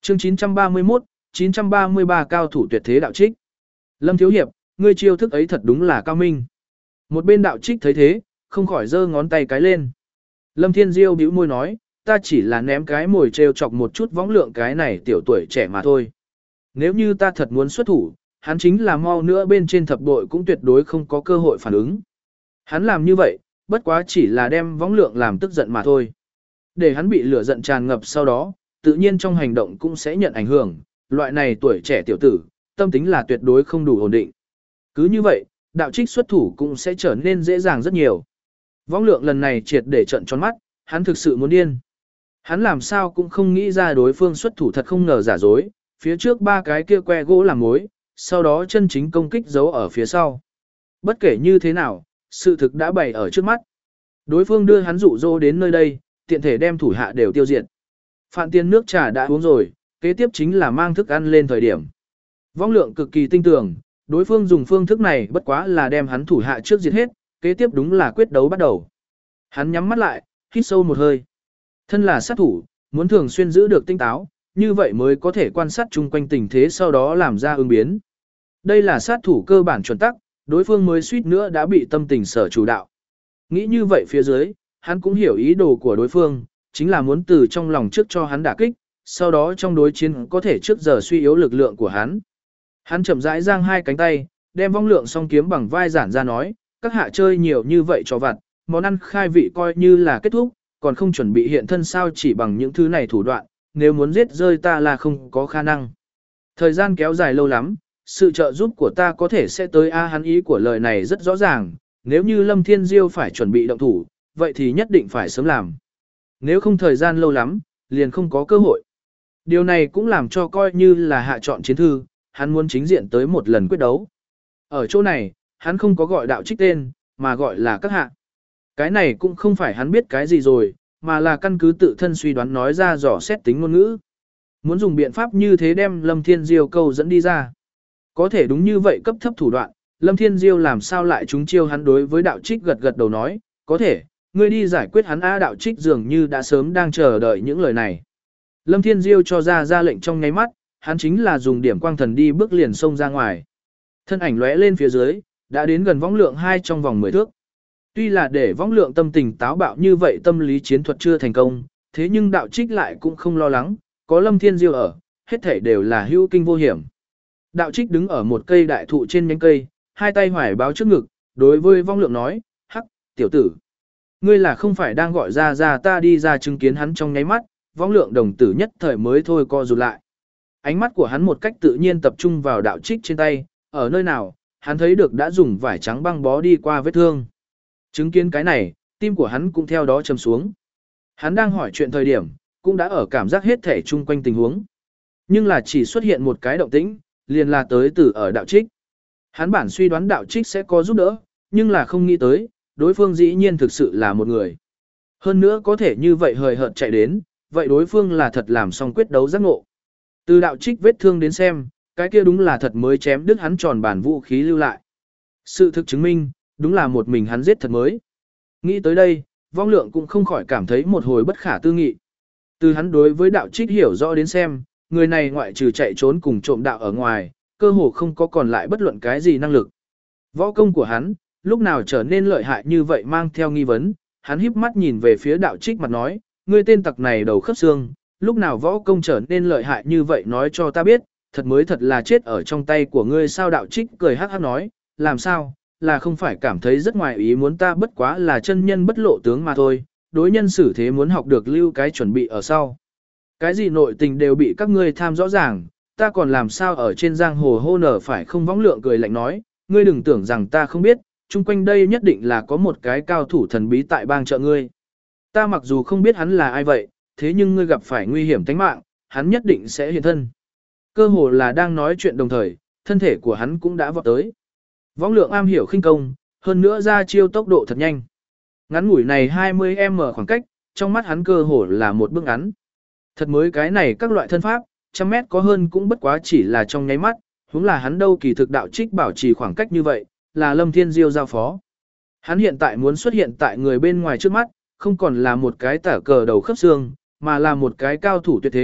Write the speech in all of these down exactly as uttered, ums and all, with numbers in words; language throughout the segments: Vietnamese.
Chương chín trăm ba mươi mốt, chín trăm ba mươi ba cao thủ tuyệt thế đạo trích. Lâm Thiếu Hiệp, ngươi chiêu thức ấy thật đúng là cao minh. Một bên đạo trích thấy thế, không khỏi giơ ngón tay cái lên. Lâm Thiên Diêu bĩu môi nói, ta chỉ là ném cái mồi trêu chọc một chút võng lượng cái này tiểu tuổi trẻ mà thôi. Nếu như ta thật muốn xuất thủ, hắn chính là mau nữa bên trên thập bội cũng tuyệt đối không có cơ hội phản ứng. Hắn làm như vậy, bất quá chỉ là đem võng lượng làm tức giận mà thôi. Để hắn bị lửa giận tràn ngập sau đó, tự nhiên trong hành động cũng sẽ nhận ảnh hưởng, loại này tuổi trẻ tiểu tử, tâm tính là tuyệt đối không đủ ổn định. Cứ như vậy, đạo trích xuất thủ cũng sẽ trở nên dễ dàng rất nhiều. Võng lượng lần này triệt để trận tròn mắt, hắn thực sự muốn điên. Hắn làm sao cũng không nghĩ ra đối phương xuất thủ thật không ngờ giả dối, phía trước ba cái kia que gỗ làm mối, sau đó chân chính công kích giấu ở phía sau. Bất kể như thế nào, sự thực đã bày ở trước mắt. Đối phương đưa hắn dụ dỗ đến nơi đây, tiện thể đem thủ hạ đều tiêu diệt. Phạn tiền nước trà đã uống rồi, kế tiếp chính là mang thức ăn lên thời điểm. Võng lượng cực kỳ tinh tường, đối phương dùng phương thức này bất quá là đem hắn thủ hạ trước diệt hết, kế tiếp đúng là quyết đấu bắt đầu. Hắn nhắm mắt lại, hít sâu một hơi. Thân là sát thủ, muốn thường xuyên giữ được tinh táo, như vậy mới có thể quan sát chung quanh tình thế sau đó làm ra ứng biến. Đây là sát thủ cơ bản chuẩn tắc, đối phương mới suýt nữa đã bị tâm tình sở chủ đạo. Nghĩ như vậy phía dưới, hắn cũng hiểu ý đồ của đối phương, chính là muốn từ trong lòng trước cho hắn đả kích, sau đó trong đối chiến có thể trước giờ suy yếu lực lượng của hắn. Hắn chậm rãi giang hai cánh tay, đem vong lượng song kiếm bằng vai giản ra nói, các hạ chơi nhiều như vậy cho vặt, món ăn khai vị coi như là kết thúc, còn không chuẩn bị hiện thân sao chỉ bằng những thứ này thủ đoạn, nếu muốn giết rơi ta là không có khả năng. Thời gian kéo dài lâu lắm, sự trợ giúp của ta có thể sẽ tới a hắn ý của lời này rất rõ ràng, nếu như Lâm Thiên Diêu phải chuẩn bị động thủ, vậy thì nhất định phải sớm làm. Nếu không thời gian lâu lắm, liền không có cơ hội. Điều này cũng làm cho coi như là hạ chọn chiến thư, hắn muốn chính diện tới một lần quyết đấu. Ở chỗ này, hắn không có gọi đạo trích tên, mà gọi là các hạ. Cái này cũng không phải hắn biết cái gì rồi, mà là căn cứ tự thân suy đoán nói ra dò xét tính ngôn ngữ. Muốn dùng biện pháp như thế đem Lâm Thiên Diêu câu dẫn đi ra. Có thể đúng như vậy cấp thấp thủ đoạn, Lâm Thiên Diêu làm sao lại trúng chiêu hắn đối với đạo trích gật gật đầu nói, có thể, ngươi đi giải quyết hắn a đạo trích dường như đã sớm đang chờ đợi những lời này. Lâm Thiên Diêu cho ra ra lệnh trong nháy mắt, hắn chính là dùng điểm quang thần đi bước liền xông ra ngoài. Thân ảnh lóe lên phía dưới, đã đến gần võng lượng hai trong vòng mười thước. Tuy là để võng lượng tâm tình táo bạo như vậy tâm lý chiến thuật chưa thành công, thế nhưng đạo trích lại cũng không lo lắng, có Lâm Thiên Diêu ở, hết thảy đều là hữu kinh vô hiểm. Đạo trích đứng ở một cây đại thụ trên nhánh cây, hai tay hoài báo trước ngực, đối với võng lượng nói, hắc, tiểu tử. Ngươi là không phải đang gọi ra ra ta đi ra chứng kiến hắn trong nháy mắt, võng lượng đồng tử nhất thời mới thôi co rụt lại. Ánh mắt của hắn một cách tự nhiên tập trung vào đạo trích trên tay, ở nơi nào, hắn thấy được đã dùng vải trắng băng bó đi qua vết thương. Chứng kiến cái này, tim của hắn cũng theo đó trầm xuống. Hắn đang hỏi chuyện thời điểm, cũng đã ở cảm giác hết thể chung quanh tình huống. Nhưng là chỉ xuất hiện một cái động tĩnh, liền là tới từ ở đạo trích. Hắn bản suy đoán đạo trích sẽ có giúp đỡ, nhưng là không nghĩ tới, đối phương dĩ nhiên thực sự là một người. Hơn nữa có thể như vậy hời hợt chạy đến, vậy đối phương là thật làm xong quyết đấu giác ngộ. Từ đạo trích vết thương đến xem, cái kia đúng là thật mới chém đứt hắn tròn bản vũ khí lưu lại. Sự thực chứng minh, đúng là một mình hắn giết thật mới. Nghĩ tới đây, vong lượng cũng không khỏi cảm thấy một hồi bất khả tư nghị. Từ hắn đối với đạo trích hiểu rõ đến xem, người này ngoại trừ chạy trốn cùng trộm đạo ở ngoài, cơ hồ không có còn lại bất luận cái gì năng lực. Võ công của hắn, lúc nào trở nên lợi hại như vậy mang theo nghi vấn, hắn híp mắt nhìn về phía đạo trích mặt nói, ngươi tên tặc này đầu khớp xương, lúc nào võ công trở nên lợi hại như vậy nói cho ta biết, thật mới thật là chết ở trong tay của ngươi sao đạo trích cười hắc hắc nói, làm sao, là không phải cảm thấy rất ngoài ý muốn ta bất quá là chân nhân bất lộ tướng mà thôi, đối nhân xử thế muốn học được lưu cái chuẩn bị ở sau. Cái gì nội tình đều bị các ngươi tham rõ ràng, ta còn làm sao ở trên giang hồ hô nở phải không võng lượng cười lạnh nói, ngươi đừng tưởng rằng ta không biết, chung quanh đây nhất định là có một cái cao thủ thần bí tại bang trợ ngươi. Ta mặc dù không biết hắn là ai vậy, thế nhưng ngươi gặp phải nguy hiểm tính mạng, hắn nhất định sẽ hiện thân. Cơ hồ là đang nói chuyện đồng thời, thân thể của hắn cũng đã vọt tới. Võng lượng am hiểu khinh công, hơn nữa ra chiêu tốc độ thật nhanh. Ngắn ngủi này hai mươi mét khoảng cách, trong mắt hắn cơ hồ là một bước ngắn. Thật mới cái này các loại thân pháp, trăm mét có hơn cũng bất quá chỉ là trong nháy mắt, huống là hắn đâu kỳ thực đạo trích bảo trì khoảng cách như vậy, là Lâm Thiên Diêu giao phó. Hắn hiện tại muốn xuất hiện tại người bên ngoài trước mắt, không còn là một cái tả cờ đầu khớp xương, mà là một cái cao thủ tuyệt thế,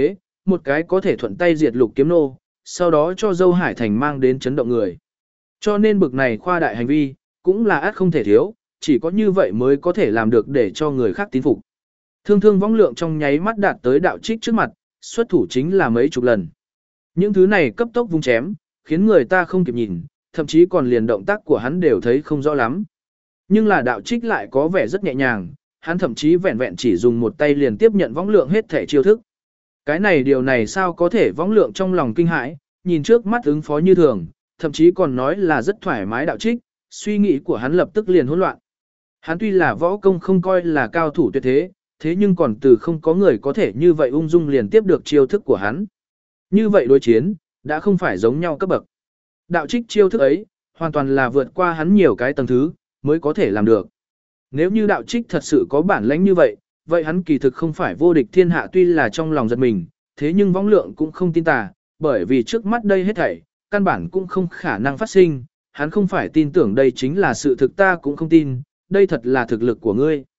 một cái có thể thuận tay diệt lục kiếm nô, sau đó cho dâu Hải Thành mang đến chấn động người. Cho nên bực này khoa đại hành vi, cũng là át không thể thiếu, chỉ có như vậy mới có thể làm được để cho người khác tín phục. Thương thương võng lượng trong nháy mắt đạt tới đạo trích trước mặt, xuất thủ chính là mấy chục lần. Những thứ này cấp tốc vung chém, khiến người ta không kịp nhìn, thậm chí còn liền động tác của hắn đều thấy không rõ lắm. Nhưng là đạo trích lại có vẻ rất nhẹ nhàng, hắn thậm chí vẹn vẹn chỉ dùng một tay liền tiếp nhận võng lượng hết thể chiêu thức. Cái này điều này sao có thể võng lượng trong lòng kinh hãi, nhìn trước mắt ứng phó như thường, thậm chí còn nói là rất thoải mái đạo trích, suy nghĩ của hắn lập tức liền hỗn loạn. Hắn tuy là võ công không coi là cao thủ tuyệt thế, thế nhưng còn từ không có người có thể như vậy ung dung liền tiếp được chiêu thức của hắn. Như vậy đối chiến, đã không phải giống nhau cấp bậc. Đạo trích chiêu thức ấy, hoàn toàn là vượt qua hắn nhiều cái tầng thứ, mới có thể làm được. Nếu như đạo trích thật sự có bản lãnh như vậy, vậy hắn kỳ thực không phải vô địch thiên hạ tuy là trong lòng giật mình, thế nhưng võng lượng cũng không tin tà, bởi vì trước mắt đây hết thảy, căn bản cũng không khả năng phát sinh, hắn không phải tin tưởng đây chính là sự thực ta cũng không tin, đây thật là thực lực của ngươi.